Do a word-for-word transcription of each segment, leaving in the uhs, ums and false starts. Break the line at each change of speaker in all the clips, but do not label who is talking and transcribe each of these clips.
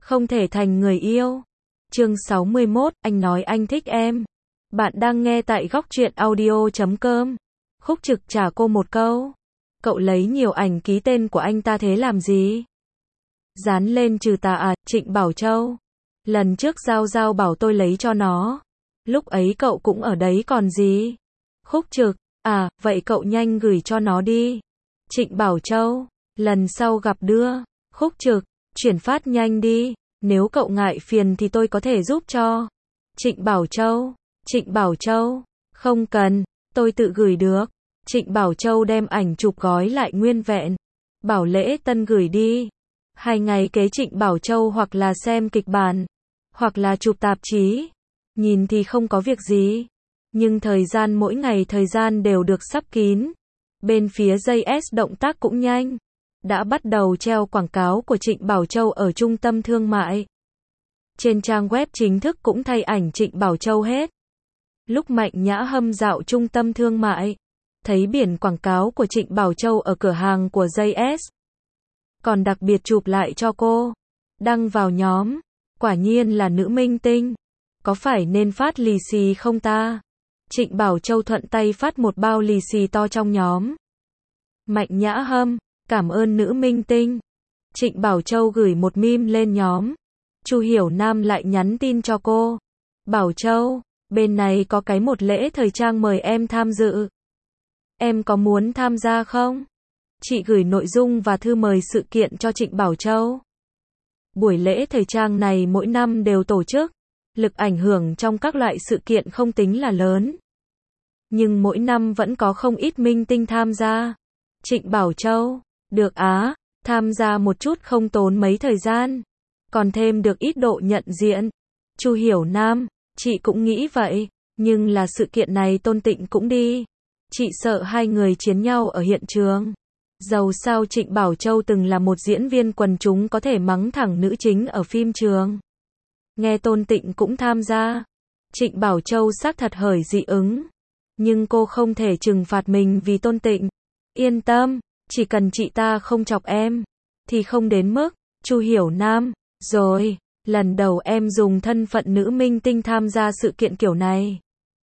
không thể thành người yêu. Chương sáu mươi mốt, anh nói anh thích em. Bạn đang nghe tại góc truyện audio chấm com. Khúc Trực trả cô một câu. Cậu lấy nhiều ảnh ký tên của anh ta thế làm gì? Dán lên trừ tà à, Trịnh Bảo Châu. Lần trước Giao Giao bảo tôi lấy cho nó. Lúc ấy cậu cũng ở đấy còn gì? Khúc Trực, à, vậy cậu nhanh gửi cho nó đi. Trịnh Bảo Châu, lần sau gặp đưa. Khúc Trực, chuyển phát nhanh đi. Nếu cậu ngại phiền thì tôi có thể giúp cho. Trịnh Bảo Châu, Trịnh Bảo Châu, không cần, tôi tự gửi được. Trịnh Bảo Châu đem ảnh chụp gói lại nguyên vẹn. Bảo Lễ Tân gửi đi. Hai ngày kế Trịnh Bảo Châu hoặc là xem kịch bản, hoặc là chụp tạp chí. Nhìn thì không có việc gì. Nhưng thời gian mỗi ngày thời gian đều được sắp kín. Bên phía gi ét động tác cũng nhanh. Đã bắt đầu treo quảng cáo của Trịnh Bảo Châu ở trung tâm thương mại. Trên trang web chính thức cũng thay ảnh Trịnh Bảo Châu hết. Lúc Mạnh Nhã Hâm dạo trung tâm thương mại, thấy biển quảng cáo của Trịnh Bảo Châu ở cửa hàng của gi ét. Còn đặc biệt chụp lại cho cô. Đăng vào nhóm. Quả nhiên là nữ minh tinh. Có phải nên phát lì xì không ta? Trịnh Bảo Châu thuận tay phát một bao lì xì to trong nhóm. Mạnh Nhã Hâm, cảm ơn nữ minh tinh. Trịnh Bảo Châu gửi một meme lên nhóm. Chu Hiểu Nam lại nhắn tin cho cô. Bảo Châu, bên này có cái một lễ thời trang mời em tham dự. Em có muốn tham gia không? Chị gửi nội dung và thư mời sự kiện cho Trịnh Bảo Châu. Buổi lễ thời trang này mỗi năm đều tổ chức. Lực ảnh hưởng trong các loại sự kiện không tính là lớn. Nhưng mỗi năm vẫn có không ít minh tinh tham gia. Trịnh Bảo Châu, được á, tham gia một chút không tốn mấy thời gian. Còn thêm được ít độ nhận diện. Chu Hiểu Nam, chị cũng nghĩ vậy. Nhưng là sự kiện này Tôn Tịnh cũng đi. Chị sợ hai người chiến nhau ở hiện trường. Dầu sao Trịnh Bảo Châu từng là một diễn viên quần chúng có thể mắng thẳng nữ chính ở phim trường. Nghe Tôn Tịnh cũng tham gia. Trịnh Bảo Châu xác thật hởi dị ứng. Nhưng cô không thể trừng phạt mình vì Tôn Tịnh. Yên tâm, chỉ cần chị ta không chọc em, thì không đến mức. Chu Hiểu Nam, rồi, lần đầu em dùng thân phận nữ minh tinh tham gia sự kiện kiểu này.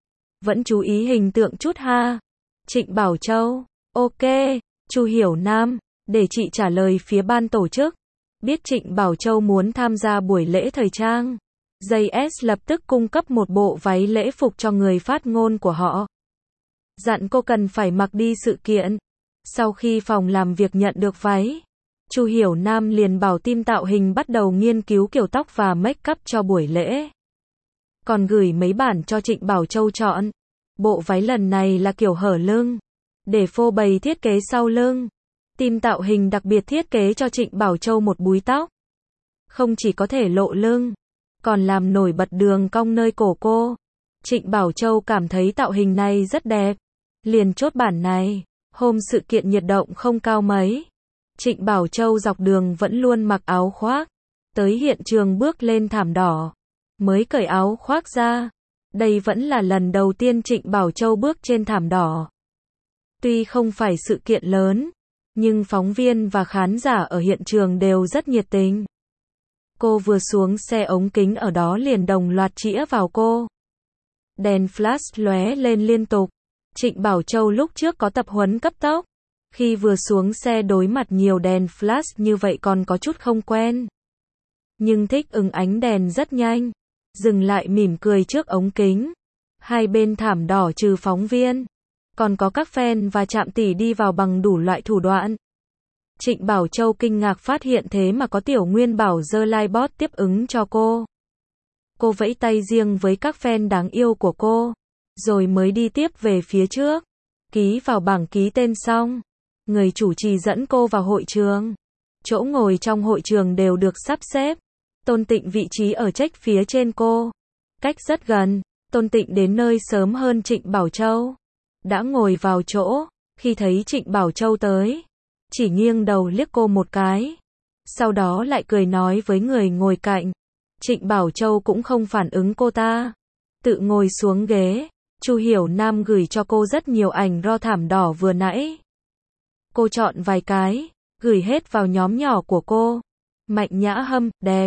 Vẫn chú ý hình tượng chút ha. Trịnh Bảo Châu, ok. Chu Hiểu Nam, để chị trả lời phía ban tổ chức. Biết Trịnh Bảo Châu muốn tham gia buổi lễ thời trang, gi ét lập tức cung cấp một bộ váy lễ phục cho người phát ngôn của họ. Dặn cô cần phải mặc đi sự kiện. Sau khi phòng làm việc nhận được váy, Chu Hiểu Nam liền bảo team tạo hình bắt đầu nghiên cứu kiểu tóc và make up cho buổi lễ. Còn gửi mấy bản cho Trịnh Bảo Châu chọn. Bộ váy lần này là kiểu hở lưng, để phô bày thiết kế sau lưng. Team tạo hình đặc biệt thiết kế cho Trịnh Bảo Châu một búi tóc. Không chỉ có thể lộ lưng, còn làm nổi bật đường cong nơi cổ cô. Trịnh Bảo Châu cảm thấy tạo hình này rất đẹp. Liền chốt bản này. Hôm sự kiện nhiệt độ không cao mấy. Trịnh Bảo Châu dọc đường vẫn luôn mặc áo khoác. Tới hiện trường bước lên thảm đỏ. Mới cởi áo khoác ra. Đây vẫn là lần đầu tiên Trịnh Bảo Châu bước trên thảm đỏ. Tuy không phải sự kiện lớn, nhưng phóng viên và khán giả ở hiện trường đều rất nhiệt tình. Cô vừa xuống xe ống kính ở đó liền đồng loạt chĩa vào cô. Đèn flash lóe lên liên tục. Trịnh Bảo Châu lúc trước có tập huấn cấp tốc. Khi vừa xuống xe đối mặt nhiều đèn flash như vậy còn có chút không quen. Nhưng thích ứng ánh đèn rất nhanh. Dừng lại mỉm cười trước ống kính. Hai bên thảm đỏ trừ phóng viên, còn có các fan và trạm tỷ đi vào bằng đủ loại thủ đoạn. Trịnh Bảo Châu kinh ngạc phát hiện thế mà có Tiểu Nguyên Bảo giơ livebot tiếp ứng cho cô. Cô vẫy tay riêng với các fan đáng yêu của cô, rồi mới đi tiếp về phía trước. Ký vào bảng ký tên xong, người chủ trì dẫn cô vào hội trường. Chỗ ngồi trong hội trường đều được sắp xếp. Tôn Tịnh vị trí ở check phía trên cô. Cách rất gần, Tôn Tịnh đến nơi sớm hơn Trịnh Bảo Châu. Đã ngồi vào chỗ, khi thấy Trịnh Bảo Châu tới, chỉ nghiêng đầu liếc cô một cái. Sau đó lại cười nói với người ngồi cạnh. Trịnh Bảo Châu cũng không phản ứng cô ta. Tự ngồi xuống ghế. Chu Hiểu Nam gửi cho cô rất nhiều ảnh ro thảm đỏ vừa nãy. Cô chọn vài cái, gửi hết vào nhóm nhỏ của cô. Mạnh Nhã Hâm, đẹp.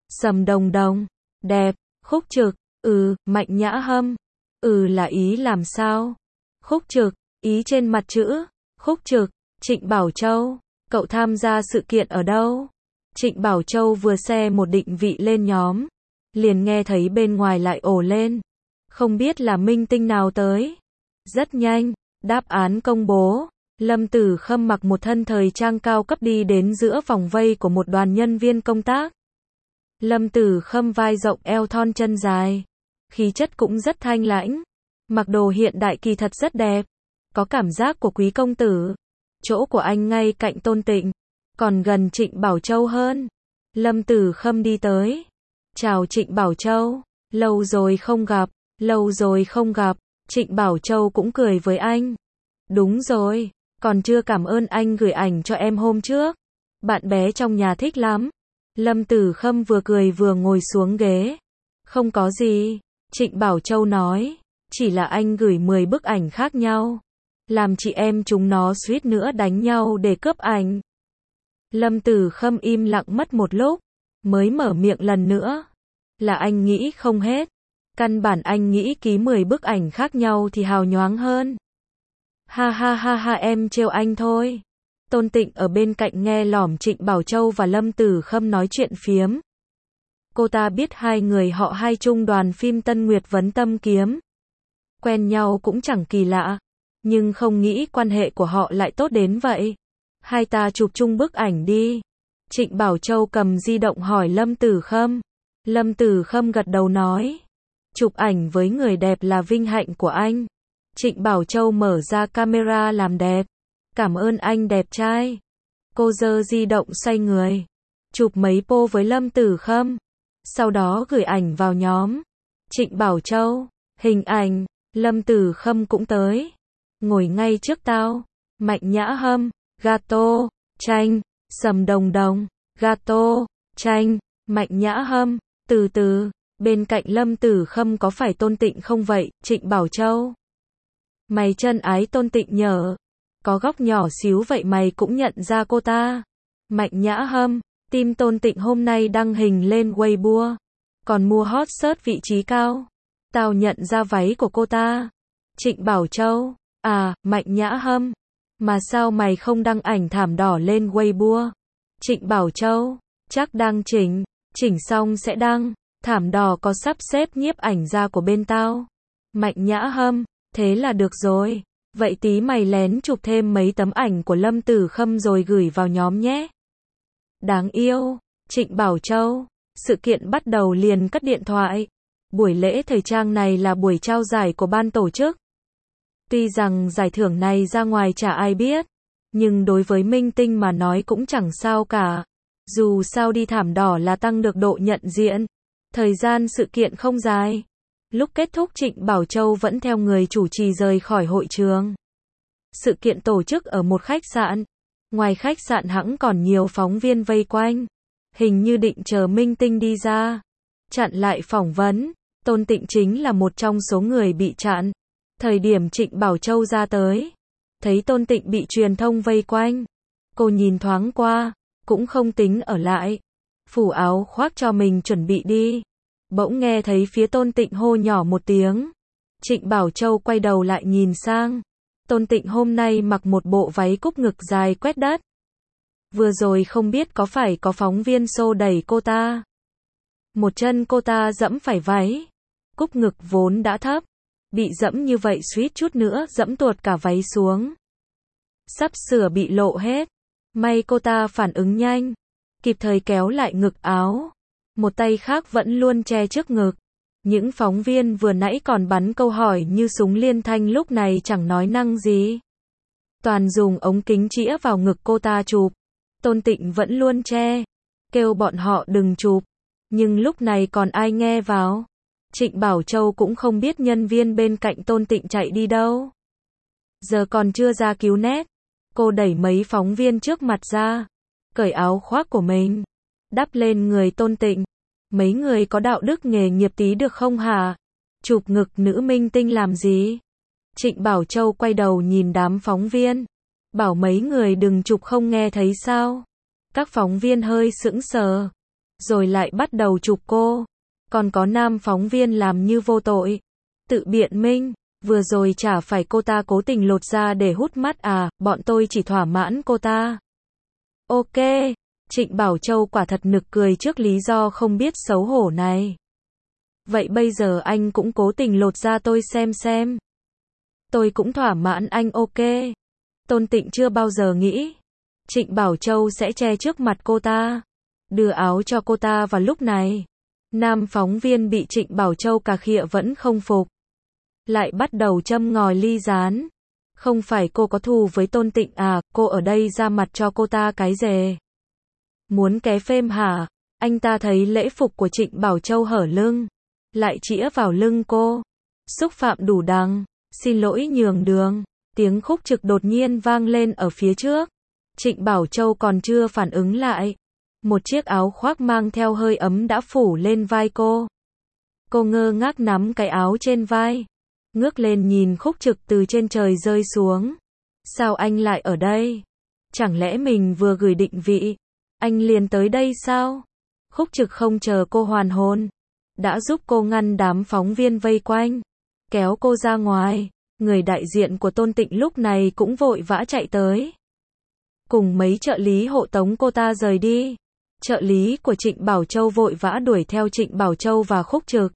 Sầm Đồng Đồng, đẹp. Khúc Trực, ừ. Mạnh Nhã Hâm, ừ là ý làm sao? Khúc Trực, ý trên mặt chữ. Khúc Trực, Trịnh Bảo Châu, cậu tham gia sự kiện ở đâu? Trịnh Bảo Châu vừa xe một định vị lên nhóm, liền nghe thấy bên ngoài lại ồ lên. Không biết là minh tinh nào tới. Rất nhanh, đáp án công bố. Lâm Tử Khâm mặc một thân thời trang cao cấp đi đến giữa vòng vây của một đoàn nhân viên công tác. Lâm Tử Khâm vai rộng eo thon chân dài, khí chất cũng rất thanh lãnh, mặc đồ hiện đại kỳ thật rất đẹp, có cảm giác của quý công tử. Chỗ của anh ngay cạnh Tôn Tịnh, còn gần Trịnh Bảo Châu hơn. Lâm Tử Khâm đi tới. Chào Trịnh Bảo Châu, lâu rồi không gặp, lâu rồi không gặp. Trịnh Bảo Châu cũng cười với anh. Đúng rồi, còn chưa cảm ơn anh gửi ảnh cho em hôm trước. Bạn bé trong nhà thích lắm. Lâm Tử Khâm vừa cười vừa ngồi xuống ghế. Không có gì, Trịnh Bảo Châu nói, chỉ là anh gửi mười bức ảnh khác nhau, làm chị em chúng nó suýt nữa đánh nhau để cướp ảnh. Lâm Tử Khâm im lặng mất một lúc, mới mở miệng lần nữa. Là anh nghĩ không hết. Căn bản anh nghĩ ký mười bức ảnh khác nhau thì hào nhoáng hơn. Ha ha ha ha, em trêu anh thôi. Tôn Tịnh ở bên cạnh nghe lỏm Trịnh Bảo Châu và Lâm Tử Khâm nói chuyện phiếm. Cô ta biết hai người họ hai chung đoàn phim Tân Nguyệt Vấn Tâm Kiếm. Quen nhau cũng chẳng kỳ lạ, nhưng không nghĩ quan hệ của họ lại tốt đến vậy. Hai ta chụp chung bức ảnh đi. Trịnh Bảo Châu cầm di động hỏi Lâm Tử Khâm. Lâm Tử Khâm gật đầu nói. Chụp ảnh với người đẹp là vinh hạnh của anh. Trịnh Bảo Châu mở ra camera làm đẹp. Cảm ơn anh đẹp trai. Cô giơ di động xoay người, chụp mấy pô với Lâm Tử Khâm. Sau đó gửi ảnh vào nhóm. Trịnh Bảo Châu, hình ảnh. Lâm Tử Khâm cũng tới. Ngồi ngay trước tao. Mạnh Nhã Hâm, gato, chanh. Sầm Đồng Đồng, gato, chanh. Mạnh Nhã Hâm, từ từ. Bên cạnh Lâm Tử Khâm có phải Tôn Tịnh không vậy? Trịnh Bảo Châu, mày chân ái. Tôn Tịnh nhở. Có góc nhỏ xíu vậy mày cũng nhận ra cô ta. Mạnh Nhã Hâm, team Tôn Tịnh hôm nay đăng hình lên Weibo, còn mua hot search vị trí cao. Tao nhận ra váy của cô ta. Trịnh Bảo Châu, à. Mạnh Nhã Hâm, mà sao mày không đăng ảnh thảm đỏ lên Weibo? Trịnh Bảo Châu, chắc đang chỉnh, chỉnh xong sẽ đăng. Thảm đỏ có sắp xếp nhiếp ảnh gia của bên tao. Mạnh Nhã Hâm, thế là được rồi. Vậy tí mày lén chụp thêm mấy tấm ảnh của Lâm Tử Khâm rồi gửi vào nhóm nhé. Đáng yêu. Trịnh Bảo Châu, sự kiện bắt đầu liền cất điện thoại. Buổi lễ thời trang này là buổi trao giải của ban tổ chức. Tuy rằng giải thưởng này ra ngoài chả ai biết, nhưng đối với minh tinh mà nói cũng chẳng sao cả. Dù sao đi thảm đỏ là tăng được độ nhận diện. Thời gian sự kiện không dài. Lúc kết thúc Trịnh Bảo Châu vẫn theo người chủ trì rời khỏi hội trường. Sự kiện tổ chức ở một khách sạn. Ngoài khách sạn hẵng còn nhiều phóng viên vây quanh. Hình như định chờ minh tinh đi ra, chặn lại phỏng vấn. Tôn Tịnh chính là một trong số người bị chặn. Thời điểm Trịnh Bảo Châu ra tới, thấy Tôn Tịnh bị truyền thông vây quanh. Cô nhìn thoáng qua, cũng không tính ở lại. Phủ áo khoác cho mình chuẩn bị đi. Bỗng nghe thấy phía Tôn Tịnh hô nhỏ một tiếng. Trịnh Bảo Châu quay đầu lại nhìn sang. Tôn Tịnh hôm nay mặc một bộ váy cúc ngực dài quét đất. Vừa rồi không biết có phải có phóng viên xô đẩy cô ta. Một chân cô ta dẫm phải váy. Cúc ngực vốn đã thấp, bị dẫm như vậy suýt chút nữa dẫm tuột cả váy xuống. Sắp sửa bị lộ hết. May cô ta phản ứng nhanh, kịp thời kéo lại ngực áo. Một tay khác vẫn luôn che trước ngực. Những phóng viên vừa nãy còn bắn câu hỏi như súng liên thanh lúc này chẳng nói năng gì. Toàn dùng ống kính chĩa vào ngực cô ta chụp. Tôn Tịnh vẫn luôn che, kêu bọn họ đừng chụp. Nhưng lúc này còn ai nghe vào. Trịnh Bảo Châu cũng không biết nhân viên bên cạnh Tôn Tịnh chạy đi đâu. Giờ còn chưa ra cứu nét. Cô đẩy mấy phóng viên trước mặt ra, cởi áo khoác của mình, đắp lên người Tôn Tịnh. Mấy người có đạo đức nghề nghiệp tí được không hả? Chụp ngực nữ minh tinh làm gì? Trịnh Bảo Châu quay đầu nhìn đám phóng viên. Bảo mấy người đừng chụp không nghe thấy sao? Các phóng viên hơi sững sờ. rồi lại bắt đầu chụp cô. Còn có nam phóng viên làm như vô tội, tự biện minh, vừa rồi chả phải cô ta cố tình lột ra để hút mắt à, bọn tôi chỉ thỏa mãn cô ta. Ok, Trịnh Bảo Châu quả thật nực cười trước lý do không biết xấu hổ này. Vậy bây giờ anh cũng cố tình lột ra tôi xem xem. Tôi cũng thỏa mãn anh ok. Tôn Tịnh chưa bao giờ nghĩ Trịnh Bảo Châu sẽ che trước mặt cô ta, đưa áo cho cô ta vào lúc này. Nam phóng viên bị Trịnh Bảo Châu cà khịa vẫn không phục, lại bắt đầu châm ngòi ly gián. Không phải cô có thù với Tôn Tịnh à, cô ở đây ra mặt cho cô ta cái dề. Muốn ké phêm hả? Anh ta thấy lễ phục của Trịnh Bảo Châu hở lưng, lại chĩa vào lưng cô. Xúc phạm đủ đằng, xin lỗi nhường đường. Tiếng khúc trực đột nhiên vang lên ở phía trước. Trịnh Bảo Châu còn chưa phản ứng lại. Một chiếc áo khoác mang theo hơi ấm đã phủ lên vai cô. Cô ngơ ngác nắm cái áo trên vai, ngước lên nhìn khúc trực từ trên trời rơi xuống. Sao anh lại ở đây? Chẳng lẽ mình vừa gửi định vị, anh liền tới đây sao? Khúc trực không chờ cô hoàn hồn, đã giúp cô ngăn đám phóng viên vây quanh, kéo cô ra ngoài. Người đại diện của Tôn Tịnh lúc này cũng vội vã chạy tới, cùng mấy trợ lý hộ tống cô ta rời đi. Trợ lý của Trịnh Bảo Châu vội vã đuổi theo Trịnh Bảo Châu và khúc trực,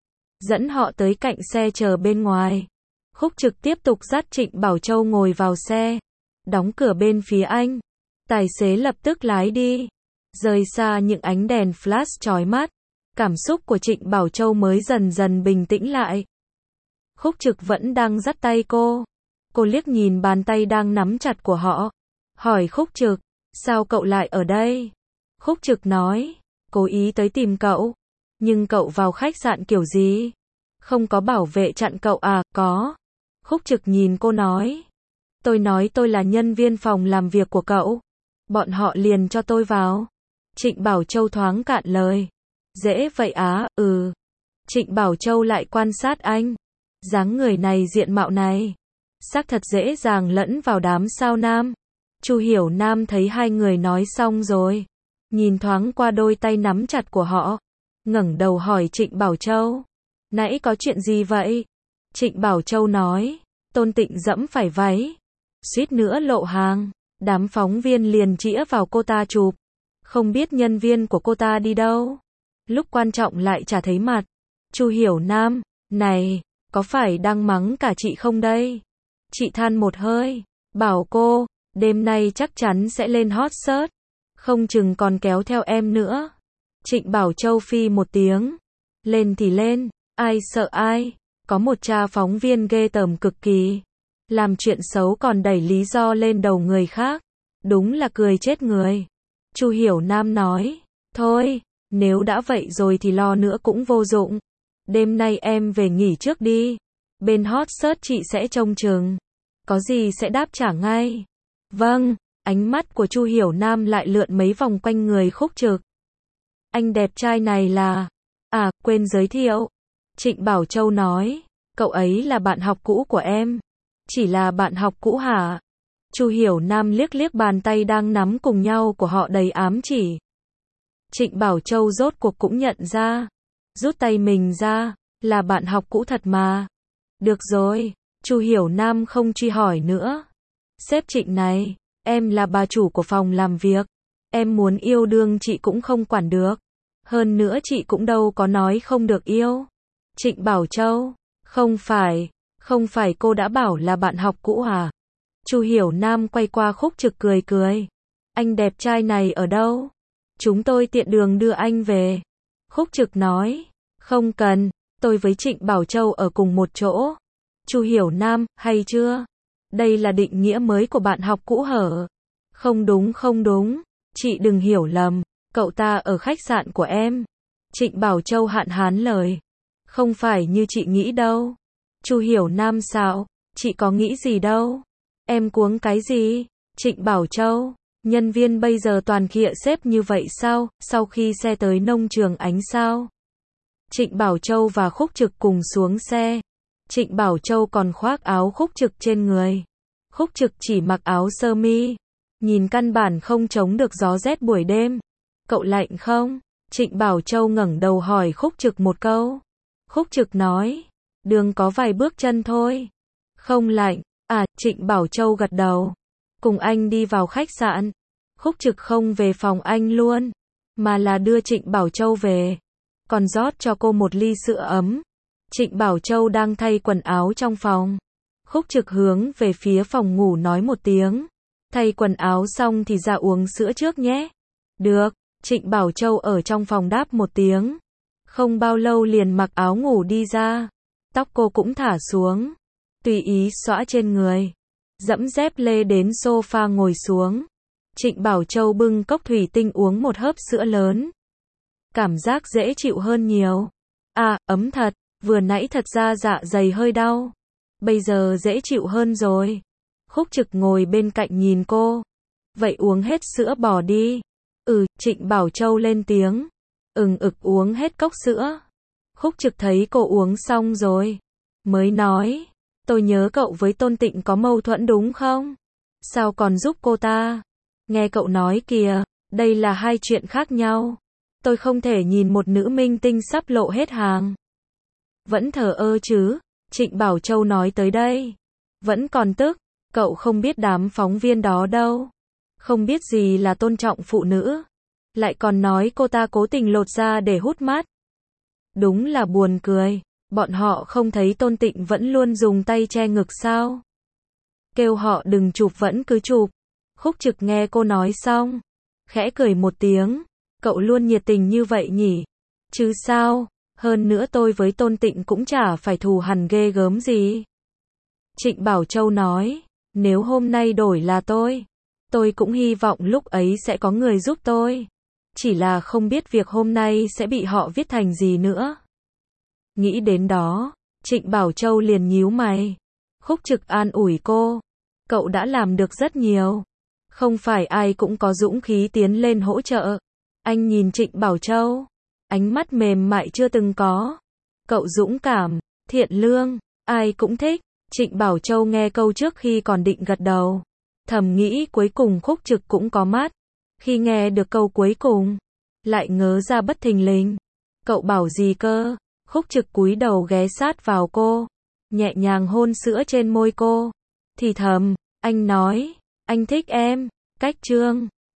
dẫn họ tới cạnh xe chờ bên ngoài. Khúc trực tiếp tục dắt Trịnh Bảo Châu ngồi vào xe, đóng cửa bên phía anh. Tài xế lập tức lái đi, rời xa những ánh đèn flash chói mắt. Cảm xúc của Trịnh Bảo Châu mới dần dần bình tĩnh lại. Khúc trực vẫn đang dắt tay cô. Cô liếc nhìn bàn tay đang nắm chặt của họ, hỏi khúc trực, sao cậu lại ở đây? Khúc trực nói, cố ý tới tìm cậu. Nhưng cậu vào khách sạn kiểu gì? Không có bảo vệ chặn cậu à? Có. Khúc trực nhìn cô nói, tôi nói tôi là nhân viên phòng làm việc của cậu, bọn họ liền cho tôi vào. Trịnh Bảo Châu thoáng cạn lời, dễ vậy á? Ừ. Trịnh Bảo Châu lại quan sát anh, dáng người này, diện mạo này, xác thật dễ dàng lẫn vào đám sao nam. Chu Hiểu Nam thấy hai người nói xong rồi, nhìn thoáng qua đôi tay nắm chặt của họ, ngẩng đầu hỏi Trịnh Bảo Châu, nãy có chuyện gì vậy? Trịnh Bảo Châu nói, Tôn Tịnh dẫm phải váy, suýt nữa lộ hàng, đám phóng viên liền chĩa vào cô ta chụp, không biết nhân viên của cô ta đi đâu, lúc quan trọng lại chả thấy mặt. Chu Hiểu Nam, này, có phải đang mắng cả chị không đây? Chị than một hơi, bảo cô, đêm nay chắc chắn sẽ lên hot search, không chừng còn kéo theo em nữa. Trịnh Bảo Châu phi một tiếng, lên thì lên, ai sợ ai, có một cha phóng viên ghê tởm cực kỳ, làm chuyện xấu còn đẩy lý do lên đầu người khác, đúng là cười chết người. Chu Hiểu Nam nói, thôi, nếu đã vậy rồi thì lo nữa cũng vô dụng, đêm nay em về nghỉ trước đi, bên hot search chị sẽ trông chừng, có gì sẽ đáp trả ngay. Vâng. Ánh mắt của Chu Hiểu Nam lại lượn mấy vòng quanh người khúc trực. Anh đẹp trai này là... À, quên giới thiệu. Trịnh Bảo Châu nói, cậu ấy là bạn học cũ của em. Chỉ là bạn học cũ hả? Chu Hiểu Nam liếc liếc bàn tay đang nắm cùng nhau của họ đầy ám chỉ. Trịnh Bảo Châu rốt cuộc cũng nhận ra, rút tay mình ra, là bạn học cũ thật mà. Được rồi, Chu Hiểu Nam không truy hỏi nữa. Sếp Trịnh này, em là bà chủ của phòng làm việc, em muốn yêu đương chị cũng không quản được, hơn nữa chị cũng đâu có nói không được yêu. Trịnh Bảo Châu, không phải, không phải cô đã bảo là bạn học cũ à? Chu Hiểu Nam quay qua khúc trực cười cười, anh đẹp trai này ở đâu? Chúng tôi tiện đường đưa anh về. Khúc trực nói, không cần, tôi với Trịnh Bảo Châu ở cùng một chỗ. Chu Hiểu Nam, hay chưa? Đây là định nghĩa mới của bạn học cũ hở? Không đúng không đúng, chị đừng hiểu lầm, cậu ta ở khách sạn của em. Trịnh Bảo Châu hạn hán lời, không phải như chị nghĩ đâu. Chu Hiểu Nam sao, chị có nghĩ gì đâu. Em cuống cái gì? Trịnh Bảo Châu, nhân viên bây giờ toàn khịa sếp như vậy sao, sau khi xe tới nông trường ánh sao? Trịnh Bảo Châu và khúc trực cùng xuống xe. Trịnh Bảo Châu còn khoác áo khúc trực trên người. Khúc trực chỉ mặc áo sơ mi, nhìn căn bản không chống được gió rét buổi đêm. Cậu lạnh không? Trịnh Bảo Châu ngẩng đầu hỏi Khúc Trực một câu. Khúc Trực nói, đường có vài bước chân thôi. Không lạnh, à, Trịnh Bảo Châu gật đầu. Cùng anh đi vào khách sạn. Khúc Trực không về phòng anh luôn, mà là đưa Trịnh Bảo Châu về. Còn rót cho cô một ly sữa ấm. Trịnh Bảo Châu đang thay quần áo trong phòng. Khúc Trực hướng về phía phòng ngủ nói một tiếng. Thay quần áo xong thì ra uống sữa trước nhé. Được, Trịnh Bảo Châu ở trong phòng đáp một tiếng. Không bao lâu liền mặc áo ngủ đi ra. Tóc cô cũng thả xuống, tùy ý xõa trên người. Dẫm dép lê đến sofa ngồi xuống. Trịnh Bảo Châu bưng cốc thủy tinh uống một hớp sữa lớn. Cảm giác dễ chịu hơn nhiều. À, ấm thật, vừa nãy thật ra dạ dày hơi đau. Bây giờ dễ chịu hơn rồi. Khúc Trực ngồi bên cạnh nhìn cô. Vậy uống hết sữa bò đi. Ừ, Trịnh Bảo Châu lên tiếng. Ừng ực uống hết cốc sữa. Khúc Trực thấy cô uống xong rồi, mới nói, tôi nhớ cậu với Tôn Tịnh có mâu thuẫn đúng không? Sao còn giúp cô ta? Nghe cậu nói kìa, đây là hai chuyện khác nhau. Tôi không thể nhìn một nữ minh tinh sắp lộ hết hàng. Vẫn thờ ơ chứ? Trịnh Bảo Châu nói tới đây. Vẫn còn tức, cậu không biết đám phóng viên đó đâu. Không biết gì là tôn trọng phụ nữ. Lại còn nói cô ta cố tình lột ra để hút mắt. Đúng là buồn cười. Bọn họ không thấy Tôn Tịnh vẫn luôn dùng tay che ngực sao? Kêu họ đừng chụp vẫn cứ chụp. Khúc Trực nghe cô nói xong, khẽ cười một tiếng. Cậu luôn nhiệt tình như vậy nhỉ? Chứ sao? Hơn nữa tôi với Tôn Tịnh cũng chả phải thù hằn ghê gớm gì. Trịnh Bảo Châu nói, nếu hôm nay đổi là tôi, tôi cũng hy vọng lúc ấy sẽ có người giúp tôi. Chỉ là không biết việc hôm nay sẽ bị họ viết thành gì nữa. Nghĩ đến đó, Trịnh Bảo Châu liền nhíu mày. Khúc Trực an ủi cô. Cậu đã làm được rất nhiều. Không phải ai cũng có dũng khí tiến lên hỗ trợ. Anh nhìn Trịnh Bảo Châu. Ánh mắt mềm mại chưa từng có. Cậu dũng cảm, thiện lương, ai cũng thích. Trịnh Bảo Châu nghe câu trước khi còn định gật đầu. Thầm nghĩ cuối cùng Khúc Trực cũng có mắt. Khi nghe được câu cuối cùng, lại ngớ ra bất thình lình. Cậu bảo gì cơ? Khúc Trực cúi đầu ghé sát vào cô, nhẹ nhàng hôn sữa trên môi cô. Thì thầm, anh nói, anh thích em. Cách chương